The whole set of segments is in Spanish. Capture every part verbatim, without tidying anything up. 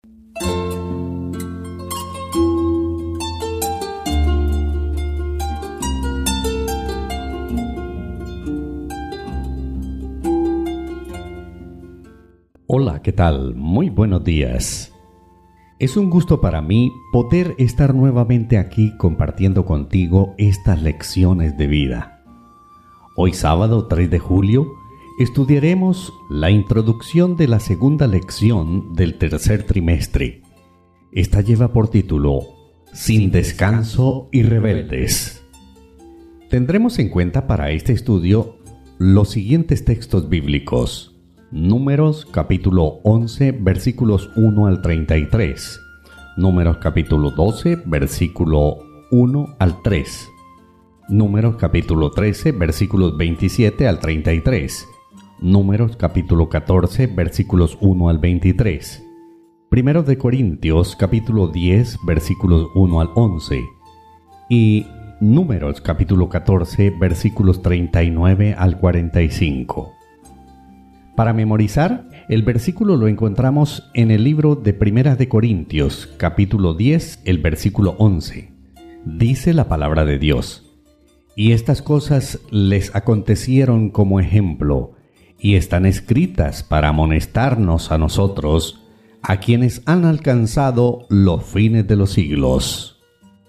Hola, ¿qué tal? Muy buenos días. Es un gusto para mí poder estar nuevamente aquí compartiendo contigo estas lecciones de vida. Hoy sábado tres de julio estudiaremos la introducción de la segunda lección del tercer trimestre. Esta lleva por título Sin descanso y rebeldes. Tendremos en cuenta para este estudio los siguientes textos bíblicos. Números capítulo once versículos uno al treinta y tres, Números capítulo doce versículo uno al tres, Números capítulo trece versículos veintisiete al treinta y tres, Números capítulo catorce versículos uno al veintitrés, Primero de Corintios capítulo diez versículos uno al once y Números capítulo catorce versículos treinta y nueve al cuarenta y cinco. Para memorizar, el versículo lo encontramos en el libro de Primera de Corintios, capítulo diez, el versículo once. Dice la palabra de Dios: Y estas cosas les acontecieron como ejemplo, y están escritas para amonestarnos a nosotros, a quienes han alcanzado los fines de los siglos.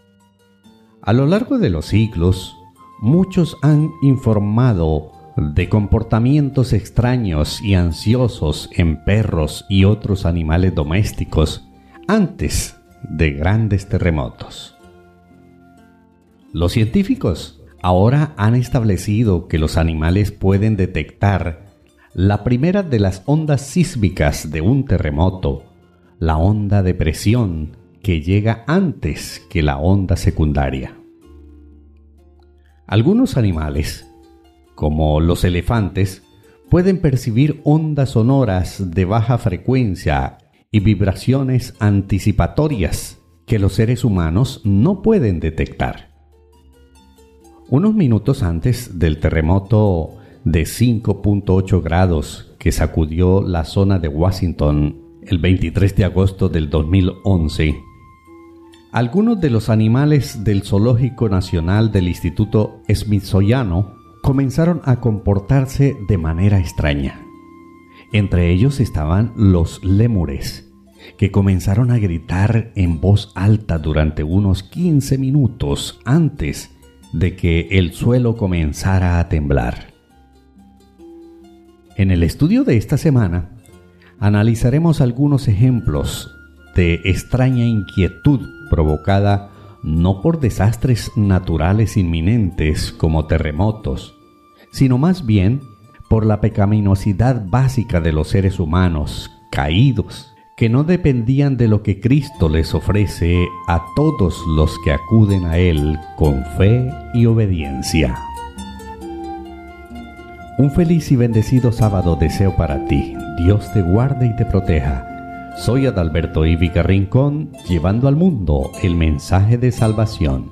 A lo largo de los siglos, muchos han informado de comportamientos extraños y ansiosos en perros y otros animales domésticos antes de grandes terremotos. Los científicos ahora han establecido que los animales pueden detectar la primera de las ondas sísmicas de un terremoto, la onda de presión que llega antes que la onda secundaria. Algunos animales, como los elefantes, pueden percibir ondas sonoras de baja frecuencia y vibraciones anticipatorias que los seres humanos no pueden detectar. Unos minutos antes del terremoto de cinco punto ocho grados que sacudió la zona de Washington el veintitrés de agosto del dos mil once, algunos de los animales del Zoológico Nacional del Instituto Smithsoniano comenzaron a comportarse de manera extraña. Entre ellos estaban los lémures, que comenzaron a gritar en voz alta durante unos quince minutos antes de que el suelo comenzara a temblar. En el estudio de esta semana, analizaremos algunos ejemplos de extraña inquietud provocada no por desastres naturales inminentes como terremotos, sino más bien por la pecaminosidad básica de los seres humanos caídos, que no dependían de lo que Cristo les ofrece a todos los que acuden a Él con fe y obediencia. Un feliz y bendecido sábado deseo para ti. Dios te guarde y te proteja. Soy Adalberto Ivica Rincón, llevando al mundo el mensaje de salvación.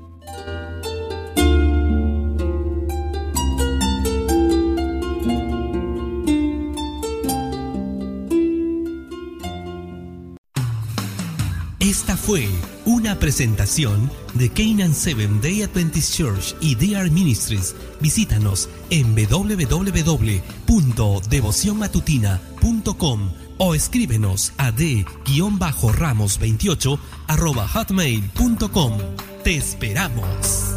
Esta fue una presentación de Canaan Seventh Day Adventist Church y D R Ministries. Visítanos en doble u doble u doble u punto devoción matutina punto com o escríbenos a d ramos veintiocho arroba hotmail punto com. ¡Te esperamos!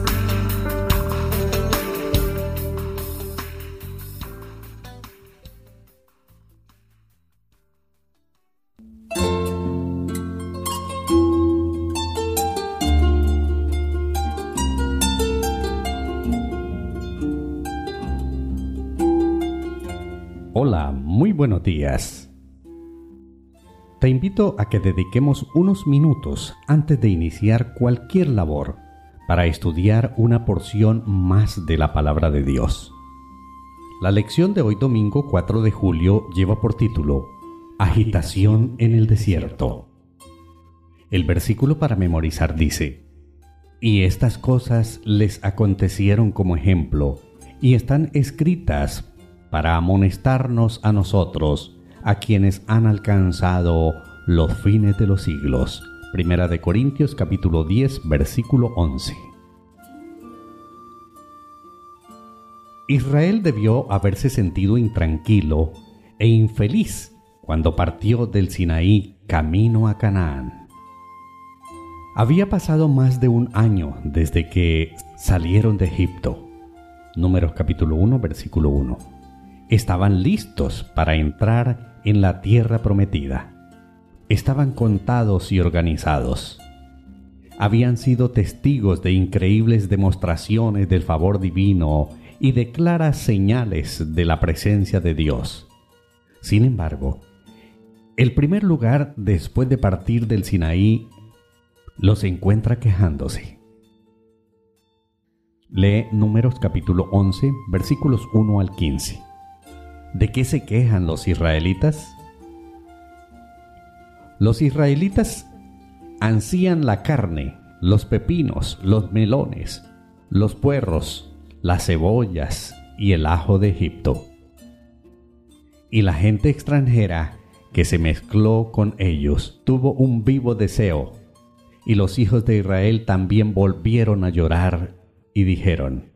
Hola, muy buenos días. Te invito a que dediquemos unos minutos antes de iniciar cualquier labor para estudiar una porción más de la palabra de Dios. La lección de hoy domingo cuatro de julio lleva por título Agitación en el desierto. El versículo para memorizar dice: Y estas cosas les acontecieron como ejemplo, y están escritas para amonestarnos a nosotros, a quienes han alcanzado los fines de los siglos. Primera de Corintios capítulo diez, versículo once. Israel debió haberse sentido intranquilo e infeliz cuando partió del Sinaí camino a Canaán. Había pasado más de un año desde que salieron de Egipto. Números capítulo uno, versículo uno. Estaban listos para entrar en la tierra prometida. Estaban contados y organizados. Habían sido testigos de increíbles demostraciones del favor divino y de claras señales de la presencia de Dios. Sin embargo, el primer lugar después de partir del Sinaí los encuentra quejándose. Lee Números capítulo once, versículos uno al quince. ¿De qué se quejan los israelitas? Los israelitas ansían la carne, los pepinos, los melones, los puerros, las cebollas y el ajo de Egipto. Y la gente extranjera que se mezcló con ellos tuvo un vivo deseo, y los hijos de Israel también volvieron a llorar y dijeron: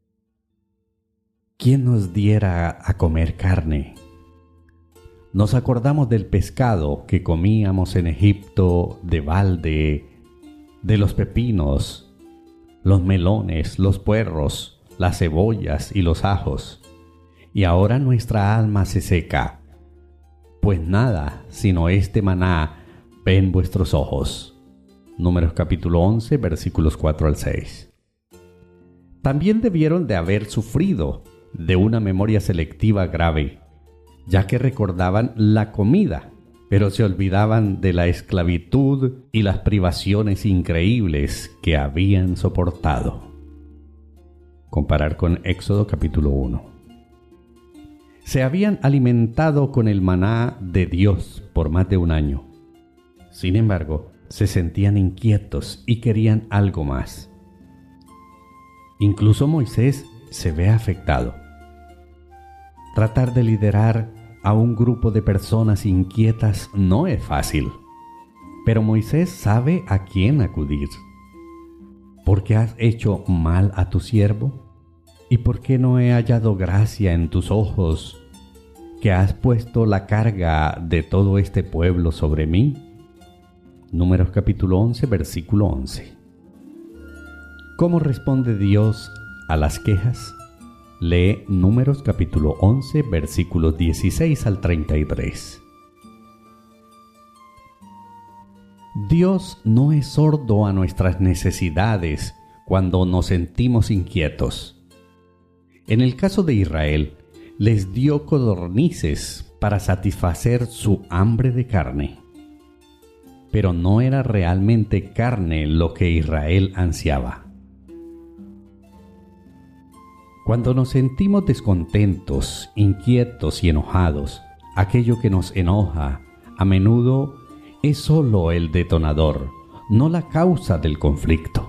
¿quién nos diera a comer carne? Nos acordamos del pescado que comíamos en Egipto de balde, de los pepinos, los melones, los puerros, las cebollas y los ajos, y ahora nuestra alma se seca, pues nada sino este maná ven vuestros ojos. Números capítulo once, versículos cuatro al seis. También debieron de haber sufrido de una memoria selectiva grave, ya que recordaban la comida, pero se olvidaban de la esclavitud y las privaciones increíbles que habían soportado. Comparar con Éxodo capítulo uno. Se habían alimentado con el maná de Dios por más de un año. Sin embargo, se sentían inquietos y querían algo más. Incluso Moisés se ve afectado. Tratar de liderar a un grupo de personas inquietas no es fácil, pero Moisés sabe a quién acudir. ¿Por qué has hecho mal a tu siervo? ¿Y por qué no he hallado gracia en tus ojos, que has puesto la carga de todo este pueblo sobre mí? Números capítulo once, versículo once. ¿Cómo responde Dios a las quejas? Lee Números capítulo once, versículos dieciséis al treinta y tres. Dios no es sordo a nuestras necesidades cuando nos sentimos inquietos. En el caso de Israel, les dio codornices para satisfacer su hambre de carne. Pero no era realmente carne lo que Israel ansiaba. Cuando nos sentimos descontentos, inquietos y enojados, aquello que nos enoja a menudo es solo el detonador, no la causa del conflicto.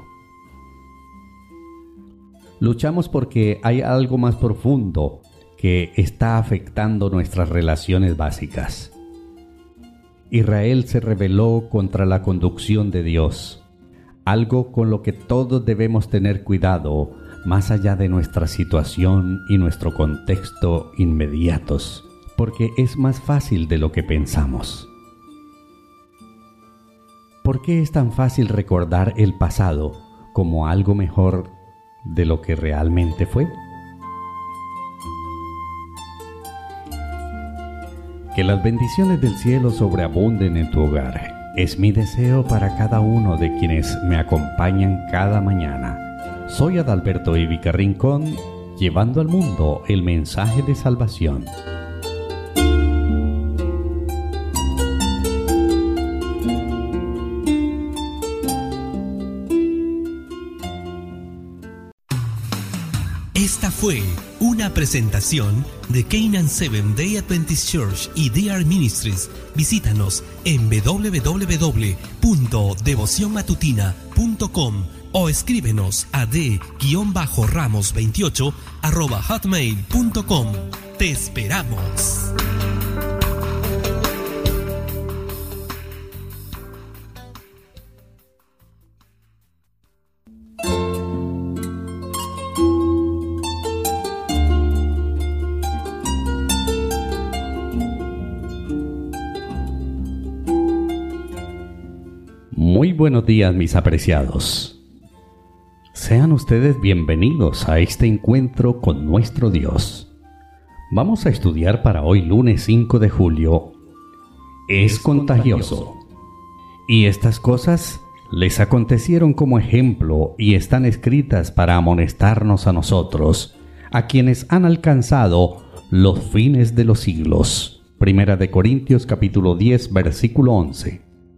Luchamos porque hay algo más profundo que está afectando nuestras relaciones básicas. Israel se rebeló contra la conducción de Dios, algo con lo que todos debemos tener cuidado más allá de nuestra situación y nuestro contexto inmediatos, porque es más fácil de lo que pensamos. ¿Por qué es tan fácil recordar el pasado como algo mejor de lo que realmente fue? Que las bendiciones del cielo sobreabunden en tu hogar. Es mi deseo para cada uno de quienes me acompañan cada mañana. Soy Adalberto Ivica Rincón, llevando al mundo el mensaje de salvación. Esta fue una presentación de Canaan Seventh Day Adventist Church y D R Ministries. Visítanos en doble u doble u doble u punto devoción matutina punto com o escríbenos a d ramos veintiocho arroba hotmail punto com. Te esperamos. Muy buenos días, mis apreciados. Sean ustedes bienvenidos a este encuentro con nuestro Dios. Vamos a estudiar para hoy, lunes cinco de julio. Es contagioso. Y estas cosas les acontecieron como ejemplo y están escritas para amonestarnos a nosotros, a quienes han alcanzado los fines de los siglos. Primera de Corintios capítulo diez, versículo once.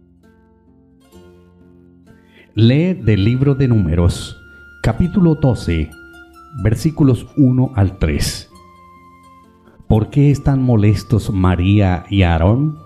Lee del libro de Números, capítulo doce, versículos uno al tres. ¿Por qué están molestos María y Aarón?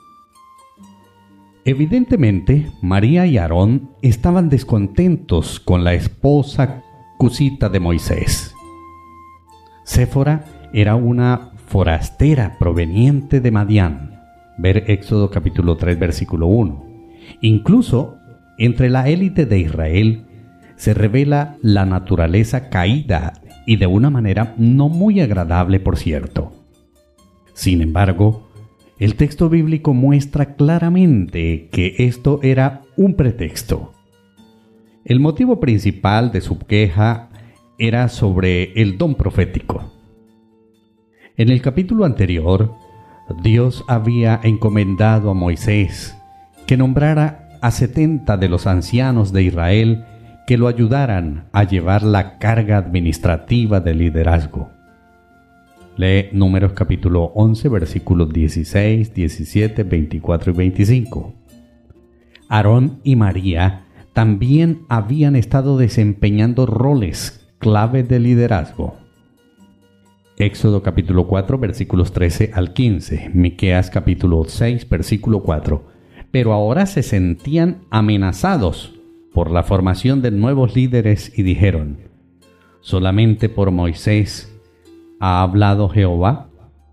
Evidentemente, María y Aarón estaban descontentos con la esposa cusita de Moisés. Séfora era una forastera proveniente de Madián. Ver Éxodo capítulo tres, versículo uno. Incluso, entre la élite de Israel se revela la naturaleza caída y de una manera no muy agradable, por cierto. Sin embargo, el texto bíblico muestra claramente que esto era un pretexto. El motivo principal de su queja era sobre el don profético. En el capítulo anterior, Dios había encomendado a Moisés que nombrara a setenta de los ancianos de Israel que lo ayudaran a llevar la carga administrativa del liderazgo. Lee Números capítulo once, versículos dieciséis, diecisiete, veinticuatro y veinticinco. Aarón y María también habían estado desempeñando roles clave de liderazgo. Éxodo capítulo cuatro, versículos trece al quince. Miqueas capítulo seis, versículo cuatro. Pero ahora se sentían amenazados por la formación de nuevos líderes y dijeron: ¿solamente por Moisés ha hablado Jehová?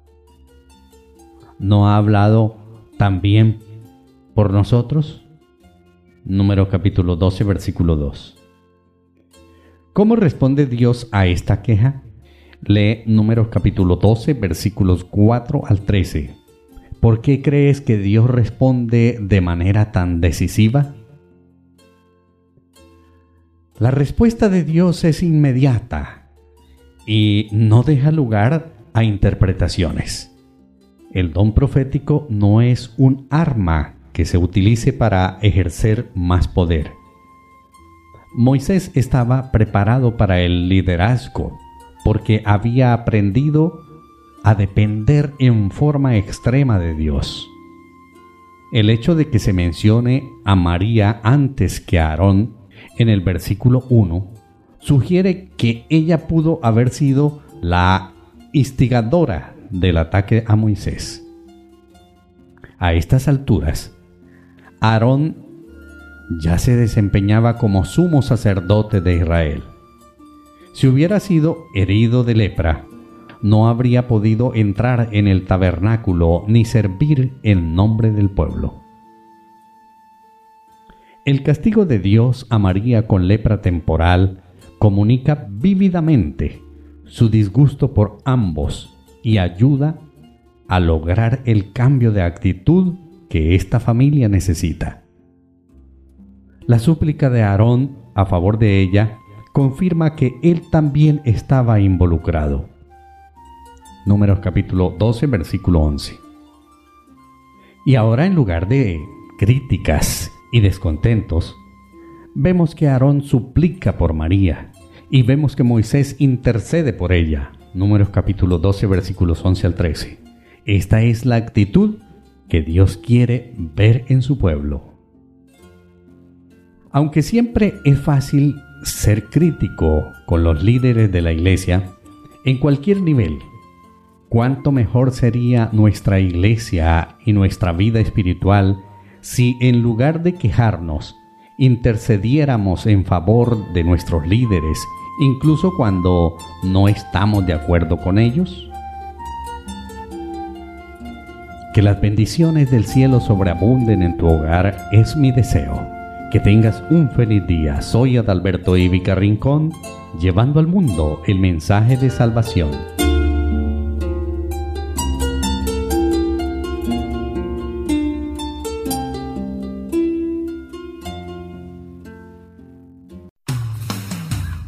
¿No ha hablado también por nosotros? Números capítulo doce, versículo dos. ¿Cómo responde Dios a esta queja? Lee Números capítulo doce, versículos cuatro al trece. ¿Por qué crees que Dios responde de manera tan decisiva? La respuesta de Dios es inmediata y no deja lugar a interpretaciones. El don profético no es un arma que se utilice para ejercer más poder. Moisés estaba preparado para el liderazgo porque había aprendido a depender en forma extrema de Dios. El hecho de que se mencione a María antes que a Aarón en el versículo uno sugiere que ella pudo haber sido la instigadora del ataque a Moisés. A estas alturas, Aarón ya se desempeñaba como sumo sacerdote de Israel. Si hubiera sido herido de lepra, no habría podido entrar en el tabernáculo ni servir en nombre del pueblo. El castigo de Dios a María con lepra temporal comunica vívidamente su disgusto por ambos y ayuda a lograr el cambio de actitud que esta familia necesita. La súplica de Aarón a favor de ella confirma que él también estaba involucrado. Números capítulo doce, versículo once. Y ahora, en lugar de críticas y descontentos, vemos que Aarón suplica por María y vemos que Moisés intercede por ella. Números capítulo doce, versículos once al trece. Esta es la actitud que Dios quiere ver en su pueblo. Aunque siempre es fácil ser crítico con los líderes de la iglesia, en cualquier nivel, cuánto mejor sería nuestra iglesia y nuestra vida espiritual si, en lugar de quejarnos, intercediéramos en favor de nuestros líderes, incluso cuando no estamos de acuerdo con ellos. Que las bendiciones del cielo sobreabunden en tu hogar es mi deseo. Que tengas un feliz día. Soy Adalberto Ivica Rincón, llevando al mundo el mensaje de salvación.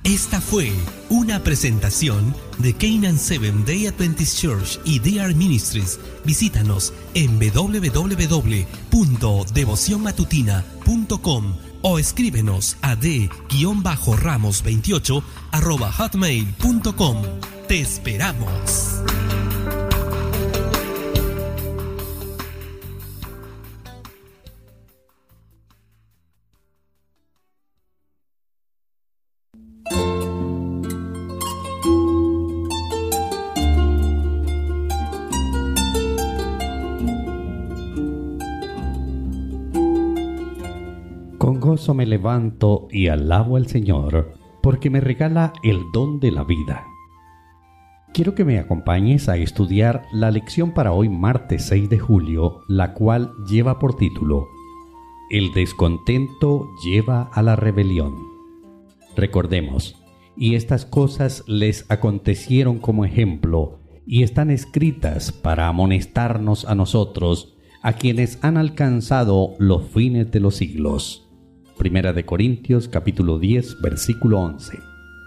Esta fue una presentación de Canaan Seventh Day Adventist Church y D R Ministries. Visítanos en doble u doble u doble u punto devoción matutina punto com o escríbenos a d ramos veintiocho arroba hotmail punto com. ¡Te esperamos! Con gozo me levanto y alabo al Señor, porque me regala el don de la vida. Quiero que me acompañes a estudiar la lección para hoy, martes seis de julio, la cual lleva por título: El descontento lleva a la rebelión. Recordemos, y estas cosas les acontecieron como ejemplo, y están escritas para amonestarnos a nosotros, a quienes han alcanzado los fines de los siglos. Primera de Corintios, capítulo diez, versículo once.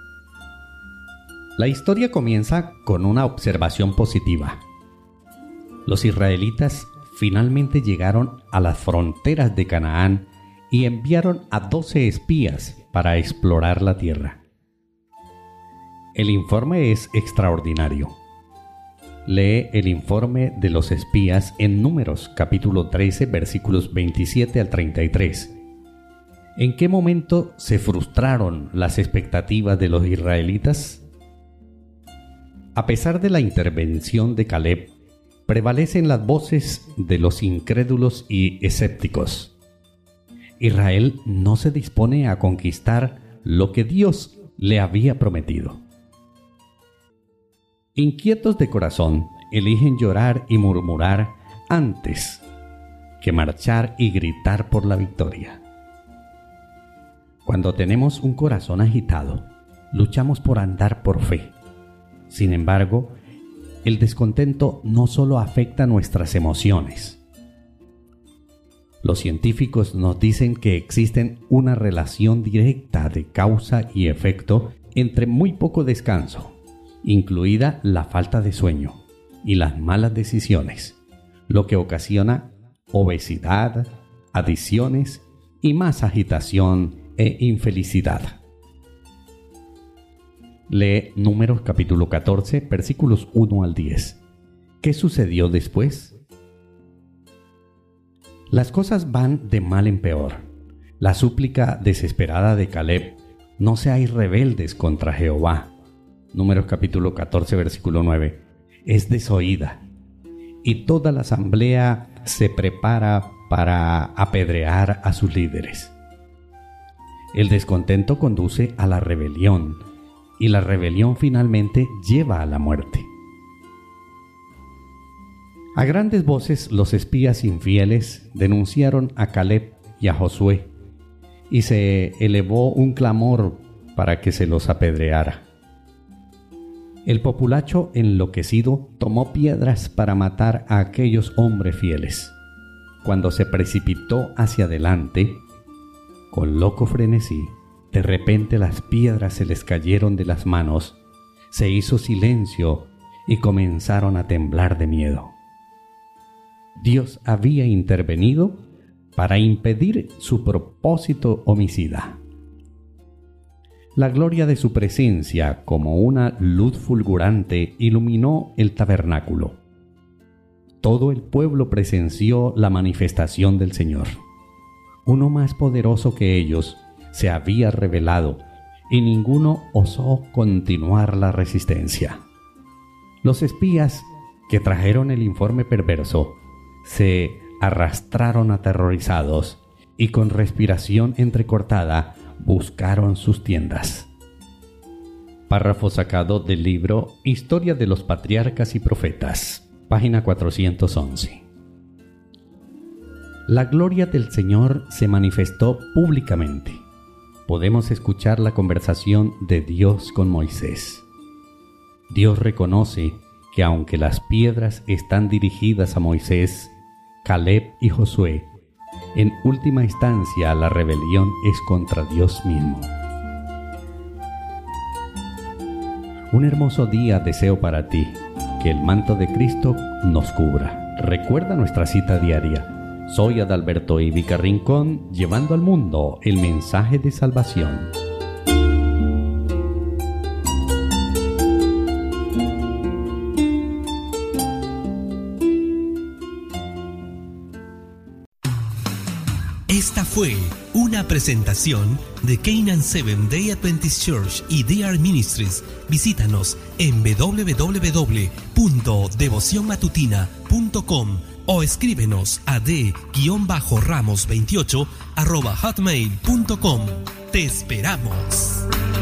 La historia comienza con una observación positiva. Los israelitas finalmente llegaron a las fronteras de Canaán y enviaron a doce espías para explorar la tierra. El informe es extraordinario. Lee el informe de los espías en Números, capítulo trece, versículos veintisiete al treinta y tres. ¿En qué momento se frustraron las expectativas de los israelitas? A pesar de la intervención de Caleb, prevalecen las voces de los incrédulos y escépticos. Israel no se dispone a conquistar lo que Dios le había prometido. Inquietos de corazón, eligen llorar y murmurar antes que marchar y gritar por la victoria. Cuando tenemos un corazón agitado, luchamos por andar por fe. Sin embargo, el descontento no solo afecta nuestras emociones. Los científicos nos dicen que existe una relación directa de causa y efecto entre muy poco descanso, incluida la falta de sueño, y las malas decisiones, lo que ocasiona obesidad, adicciones y más agitación e infelicidad. Lee Números capítulo catorce, versículos uno al diez. ¿Qué sucedió después? Las cosas van de mal en peor. La súplica desesperada de Caleb: no seáis rebeldes contra Jehová. Números capítulo catorce, versículo nueve. Es desoída, y toda la asamblea se prepara para apedrear a sus líderes. El descontento conduce a la rebelión, y la rebelión finalmente lleva a la muerte. A grandes voces los espías infieles denunciaron a Caleb y a Josué, y se elevó un clamor para que se los apedreara. El populacho enloquecido tomó piedras para matar a aquellos hombres fieles. Cuando se precipitó hacia adelante, con loco frenesí, de repente las piedras se les cayeron de las manos, se hizo silencio y comenzaron a temblar de miedo. Dios había intervenido para impedir su propósito homicida. La gloria de su presencia, como una luz fulgurante, iluminó el tabernáculo. Todo el pueblo presenció la manifestación del Señor. Uno más poderoso que ellos se había revelado, y ninguno osó continuar la resistencia. Los espías que trajeron el informe perverso se arrastraron aterrorizados y con respiración entrecortada buscaron sus tiendas. Párrafo sacado del libro Historia de los Patriarcas y Profetas, página cuatrocientos once. La gloria del Señor se manifestó públicamente. Podemos escuchar la conversación de Dios con Moisés. Dios reconoce que aunque las piedras están dirigidas a Moisés, Caleb y Josué, en última instancia la rebelión es contra Dios mismo. Un hermoso día deseo para ti, que el manto de Cristo nos cubra. Recuerda nuestra cita diaria. Soy Adalberto Ivica Rincón, llevando al mundo el mensaje de salvación. Esta fue una presentación de Canaan Seventh Day Adventist Church y D R Ministries. Visítanos en doble u doble u doble u punto devoción matutina punto com o escríbenos a d ramos veintiocho arroba hotmail punto com. ¡Te esperamos!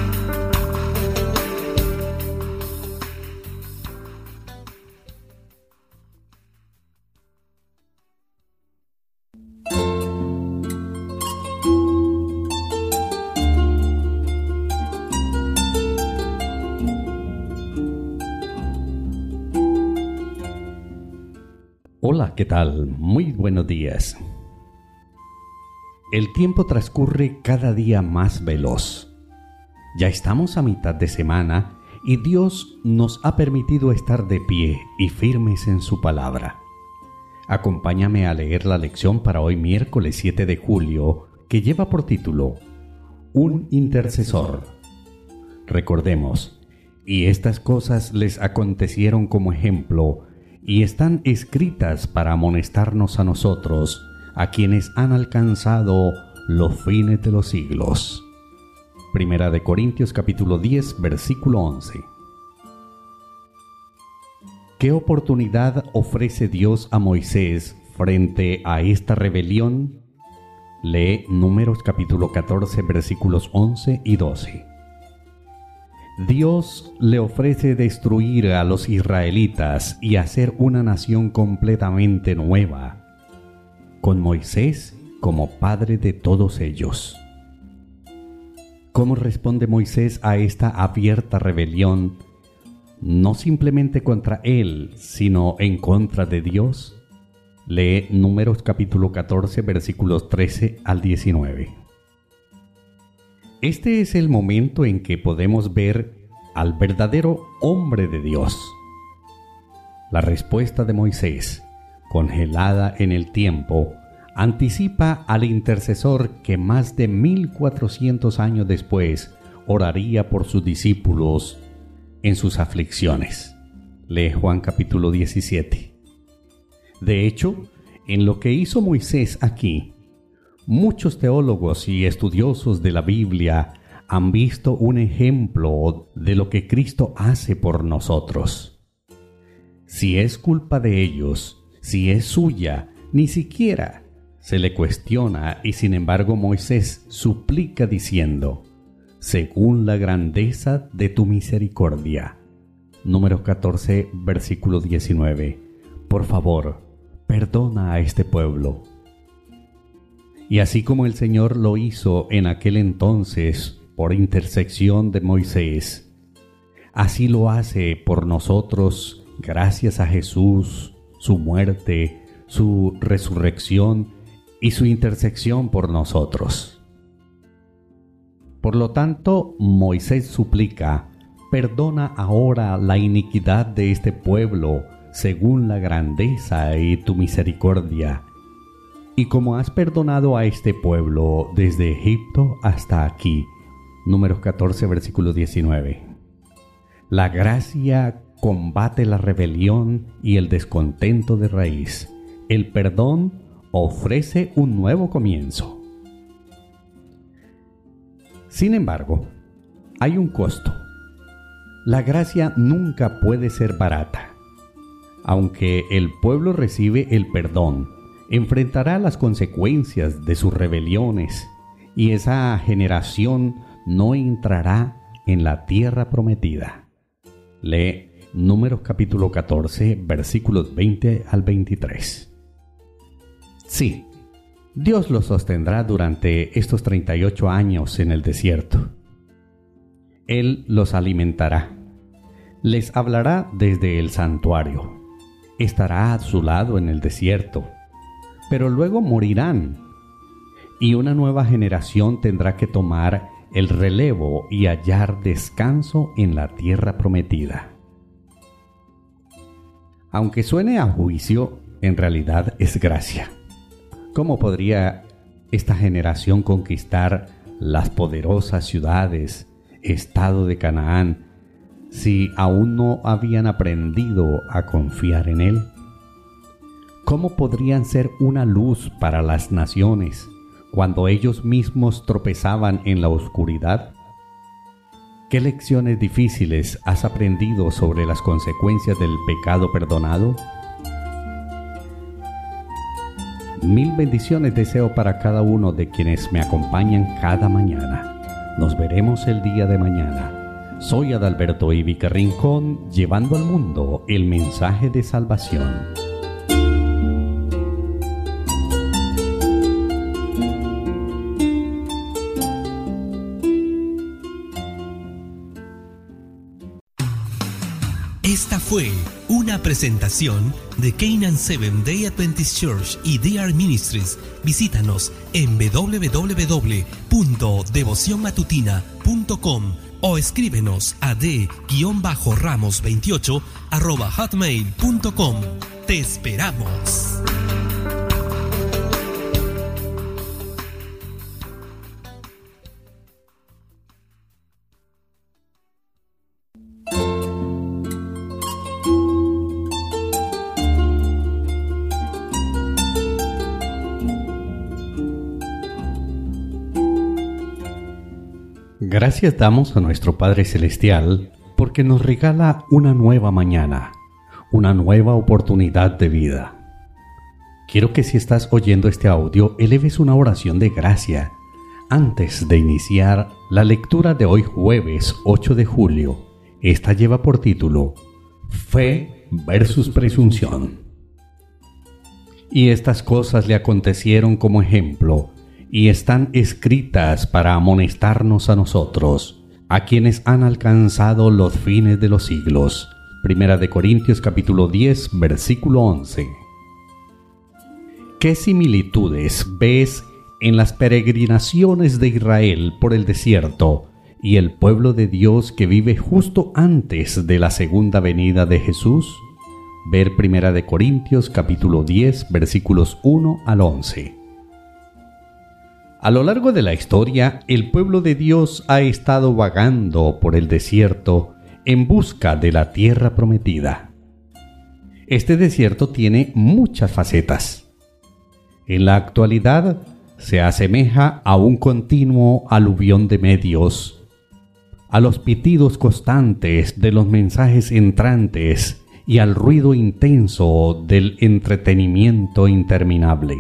Hola, ¿qué tal? Muy buenos días. El tiempo transcurre cada día más veloz. Ya estamos a mitad de semana y Dios nos ha permitido estar de pie y firmes en su palabra. Acompáñame a leer la lección para hoy miércoles siete de julio, que lleva por título Un intercesor. Recordemos, y estas cosas les acontecieron como ejemplo, y están escritas para amonestarnos a nosotros, a quienes han alcanzado los fines de los siglos. Primera de Corintios capítulo diez, versículo once. ¿Qué oportunidad ofrece Dios a Moisés frente a esta rebelión? Lee Números capítulo catorce, versículos once y doce. Dios le ofrece destruir a los israelitas y hacer una nación completamente nueva, con Moisés como padre de todos ellos. ¿Cómo responde Moisés a esta abierta rebelión, no simplemente contra él, sino en contra de Dios? Lee Números capítulo catorce, versículos trece al diecinueve. Este es el momento en que podemos ver al verdadero hombre de Dios. La respuesta de Moisés, congelada en el tiempo, anticipa al intercesor que más de mil cuatrocientos años después oraría por sus discípulos en sus aflicciones. Lee Juan capítulo diecisiete. De hecho, en lo que hizo Moisés aquí, muchos teólogos y estudiosos de la Biblia han visto un ejemplo de lo que Cristo hace por nosotros. Si es culpa de ellos, si es suya, ni siquiera se le cuestiona, y sin embargo Moisés suplica diciendo: según la grandeza de tu misericordia. Número catorce, versículo diecinueve. Por favor, perdona a este pueblo. Y así como el Señor lo hizo en aquel entonces por intersección de Moisés, así lo hace por nosotros gracias a Jesús, su muerte, su resurrección y su intersección por nosotros. Por lo tanto, Moisés suplica: perdona ahora la iniquidad de este pueblo según la grandeza y tu misericordia. Y como has perdonado a este pueblo desde Egipto hasta aquí. Números catorce, versículo diecinueve. La gracia combate la rebelión y el descontento de raíz. El perdón ofrece un nuevo comienzo. Sin embargo, hay un costo. La gracia nunca puede ser barata. Aunque el pueblo recibe el perdón, enfrentará las consecuencias de sus rebeliones, y esa generación no entrará en la tierra prometida. Lee Números capítulo catorce, versículos veinte al veintitrés. Sí, Dios los sostendrá durante estos treinta y ocho años en el desierto. Él los alimentará, les hablará desde el santuario, estará a su lado en el desierto, pero luego morirán, y una nueva generación tendrá que tomar el relevo y hallar descanso en la tierra prometida. Aunque suene a juicio, en realidad es gracia. ¿Cómo podría esta generación conquistar las poderosas ciudades, estado de Canaán, si aún no habían aprendido a confiar en Él? ¿Cómo podrían ser una luz para las naciones cuando ellos mismos tropezaban en la oscuridad? ¿Qué lecciones difíciles has aprendido sobre las consecuencias del pecado perdonado? Mil bendiciones deseo para cada uno de quienes me acompañan cada mañana. Nos veremos el día de mañana. Soy Adalberto Ivica Rincón, llevando al mundo el mensaje de salvación. Esta fue una presentación de Canaan Seventh Day Adventist Church y D R Ministries. Visítanos en doble u doble u doble u punto devoción matutina punto com o escríbenos a d ramos veintiocho arroba hotmail punto com. ¡Te esperamos! Gracias damos a nuestro Padre Celestial porque nos regala una nueva mañana, una nueva oportunidad de vida. Quiero que si estás oyendo este audio, eleves una oración de gracia antes de iniciar la lectura de hoy jueves ocho de julio. Esta lleva por título Fe versus Presunción. Y estas cosas le acontecieron como ejemplo, y están escritas para amonestarnos a nosotros, a quienes han alcanzado los fines de los siglos. Primera de Corintios capítulo diez, versículo once. ¿Qué similitudes ves en las peregrinaciones de Israel por el desierto y el pueblo de Dios que vive justo antes de la segunda venida de Jesús? Ver Primera de Corintios capítulo diez, versículos uno al once. A lo largo de la historia, el pueblo de Dios ha estado vagando por el desierto en busca de la tierra prometida. Este desierto tiene muchas facetas. En la actualidad, se asemeja a un continuo aluvión de medios, a los pitidos constantes de los mensajes entrantes y al ruido intenso del entretenimiento interminable.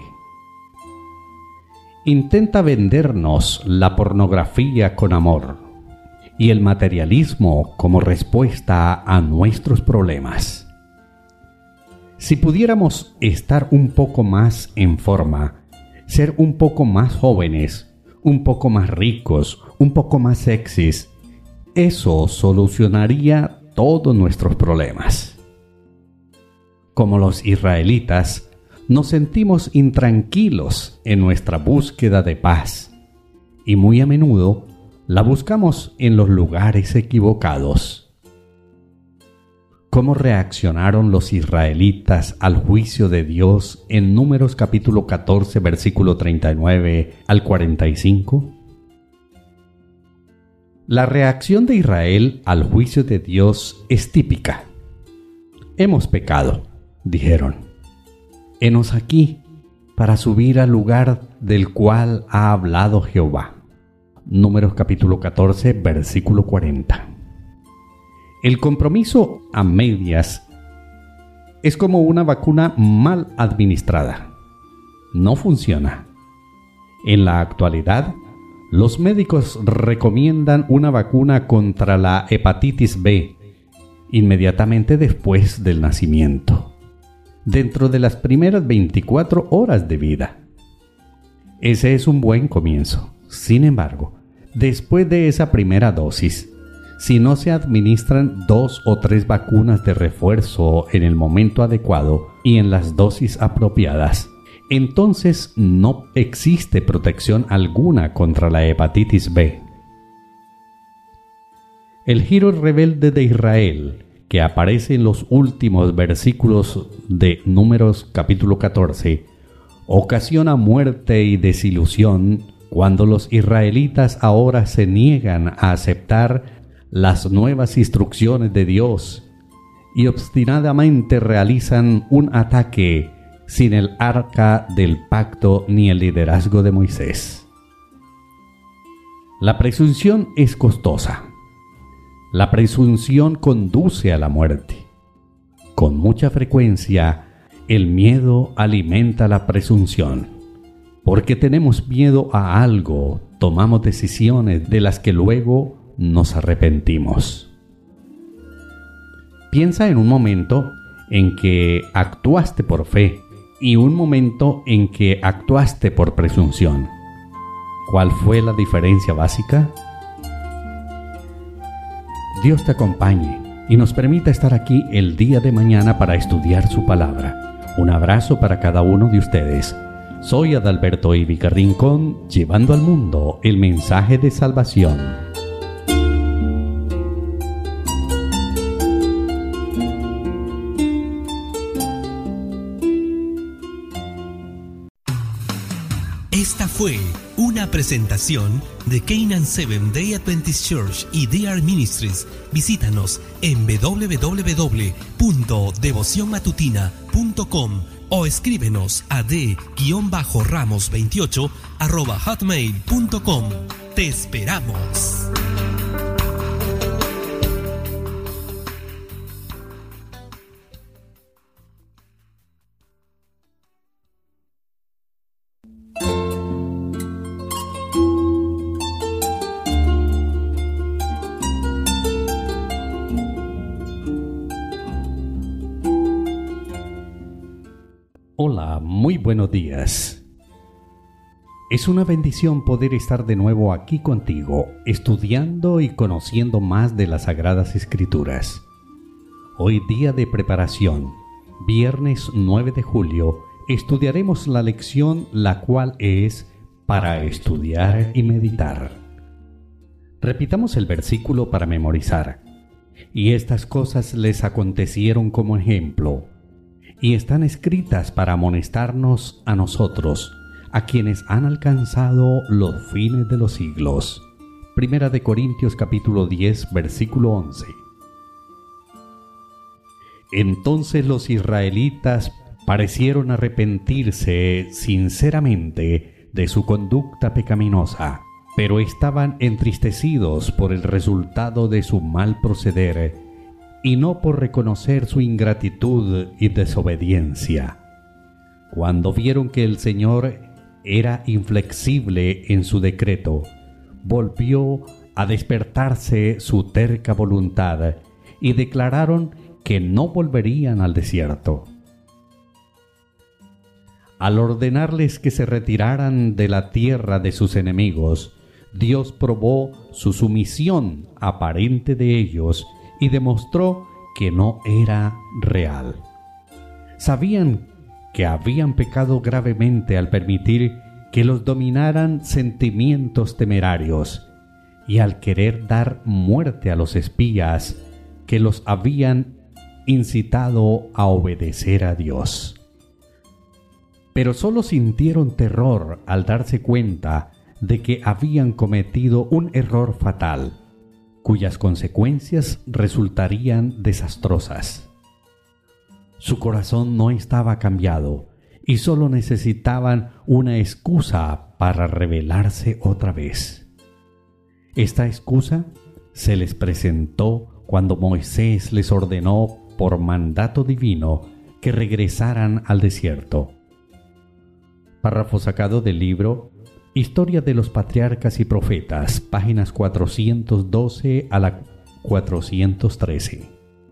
Intenta vendernos la pornografía con amor y el materialismo como respuesta a nuestros problemas. Si pudiéramos estar un poco más en forma, ser un poco más jóvenes, un poco más ricos, un poco más sexys, eso solucionaría todos nuestros problemas. Como los israelitas, nos sentimos intranquilos en nuestra búsqueda de paz y muy a menudo la buscamos en los lugares equivocados. ¿Cómo reaccionaron los israelitas al juicio de Dios en Números capítulo catorce, versículo treinta y nueve al cuarenta y cinco? La reacción de Israel al juicio de Dios es típica. Hemos pecado, dijeron. Henos aquí para subir al lugar del cual ha hablado Jehová. Números capítulo catorce, versículo cuarenta. El compromiso a medias es como una vacuna mal administrada. No funciona. En la actualidad, los médicos recomiendan una vacuna contra la hepatitis B inmediatamente después del nacimiento, dentro de las primeras veinticuatro horas de vida. Ese es un buen comienzo. Sin embargo, después de esa primera dosis, si no se administran dos o tres vacunas de refuerzo en el momento adecuado y en las dosis apropiadas, entonces no existe protección alguna contra la hepatitis B. El giro rebelde de Israel, que aparece en los últimos versículos de Números capítulo catorce, ocasiona muerte y desilusión cuando los israelitas ahora se niegan a aceptar las nuevas instrucciones de Dios y obstinadamente realizan un ataque sin el arca del pacto ni el liderazgo de Moisés. La presunción es costosa. La presunción conduce a la muerte. Con mucha frecuencia, el miedo alimenta la presunción. Porque tenemos miedo a algo, tomamos decisiones de las que luego nos arrepentimos. Piensa en un momento en que actuaste por fe y un momento en que actuaste por presunción. ¿Cuál fue la diferencia básica? Dios te acompañe y nos permita estar aquí el día de mañana para estudiar su palabra. Un abrazo para cada uno de ustedes. Soy Adalberto Ivica Rincón, llevando al mundo el mensaje de salvación. Esta fue una presentación de Canaan Seventh Day Adventist Church y D R Ministries. Visítanos en doble u doble u doble u punto devoción matutina punto com o escríbenos a d ramos veintiocho arroba hotmail punto com. ¡Te esperamos! Hola, muy buenos días. Es una bendición poder estar de nuevo aquí contigo, estudiando y conociendo más de las Sagradas Escrituras. Hoy día de preparación, viernes nueve de julio, estudiaremos la lección la cual es para estudiar y meditar. Repitamos el versículo para memorizar. Y estas cosas les acontecieron como ejemplo, y están escritas para amonestarnos a nosotros, a quienes han alcanzado los fines de los siglos. Primera de Corintios capítulo diez, versículo once. Entonces los israelitas parecieron arrepentirse sinceramente de su conducta pecaminosa, pero estaban entristecidos por el resultado de su mal proceder y no por reconocer su ingratitud y desobediencia. Cuando vieron que el Señor era inflexible en su decreto, volvió a despertarse su terca voluntad y declararon que no volverían al desierto. Al ordenarles que se retiraran de la tierra de sus enemigos, Dios probó su sumisión aparente de ellos y demostró que no era real. Sabían que habían pecado gravemente al permitir que los dominaran sentimientos temerarios y al querer dar muerte a los espías que los habían incitado a obedecer a Dios. Pero solo sintieron terror al darse cuenta de que habían cometido un error fatal, cuyas consecuencias resultarían desastrosas. Su corazón no estaba cambiado y solo necesitaban una excusa para rebelarse otra vez. Esta excusa se les presentó cuando Moisés les ordenó por mandato divino que regresaran al desierto. Párrafo sacado del libro Historia de los Patriarcas y Profetas, páginas cuatrocientos doce a la cuatrocientos trece.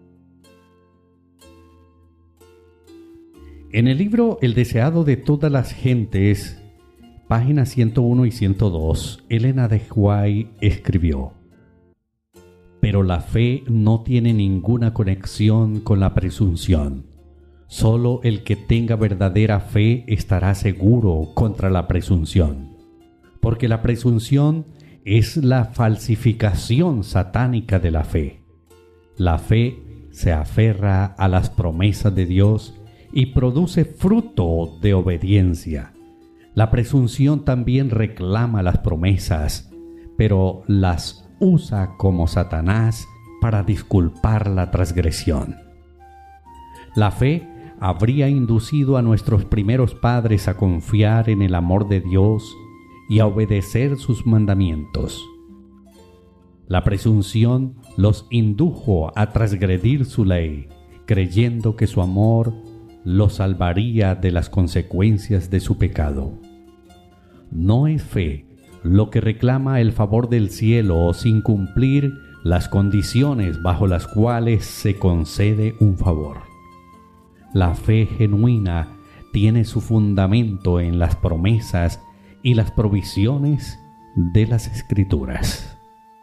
En el libro El deseado de todas las gentes, páginas ciento uno y ciento dos, Elena de White escribió: Pero la fe no tiene ninguna conexión con la presunción. Solo el que tenga verdadera fe estará seguro contra la presunción. Porque la presunción es la falsificación satánica de la fe. La fe se aferra a las promesas de Dios y produce fruto de obediencia. La presunción también reclama las promesas, pero las usa como Satanás para disculpar la transgresión. La fe habría inducido a nuestros primeros padres a confiar en el amor de Dios y a obedecer sus mandamientos. La presunción los indujo a transgredir su ley, creyendo que su amor los salvaría de las consecuencias de su pecado. No es fe lo que reclama el favor del cielo sin cumplir las condiciones bajo las cuales se concede un favor. La fe genuina tiene su fundamento en las promesas y las provisiones de las Escrituras.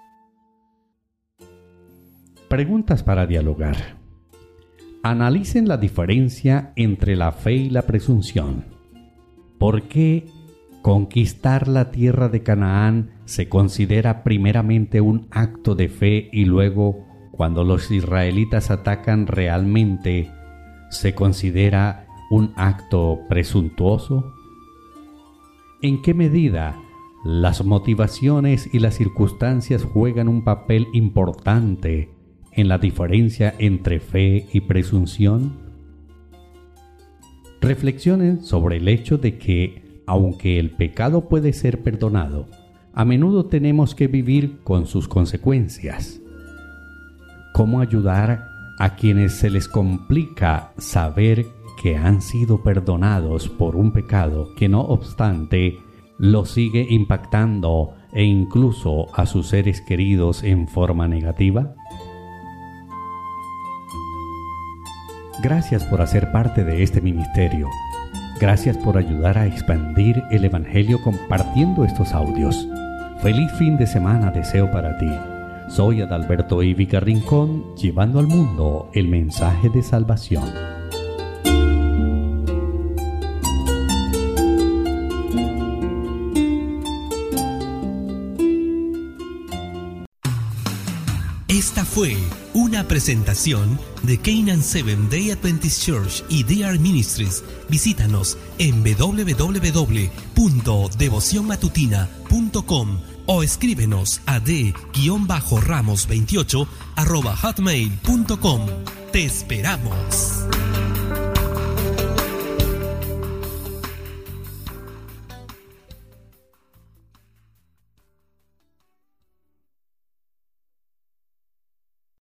Preguntas para dialogar. Analicen la diferencia entre la fe y la presunción. ¿Por qué conquistar la tierra de Canaán se considera primeramente un acto de fe y luego, cuando los israelitas atacan realmente, se considera un acto presuntuoso? ¿En qué medida las motivaciones y las circunstancias juegan un papel importante en la diferencia entre fe y presunción? Reflexionen sobre el hecho de que, aunque el pecado puede ser perdonado, a menudo tenemos que vivir con sus consecuencias. ¿Cómo ayudar a quienes se les complica saber que han sido perdonados por un pecado que no obstante los sigue impactando e incluso a sus seres queridos en forma negativa? Gracias por hacer parte de este ministerio. Gracias por ayudar a expandir el Evangelio compartiendo estos audios. Feliz fin de semana deseo para ti. Soy Adalberto Ivica Rincón, llevando al mundo el mensaje de salvación. Esta fue una presentación de Canaan Seventh Day Adventist Church y D R Ministries. Visítanos en doble u doble u doble u punto devoción matutina punto com o escríbenos a d ramos veintiocho arroba hotmail punto com. ¡Te esperamos!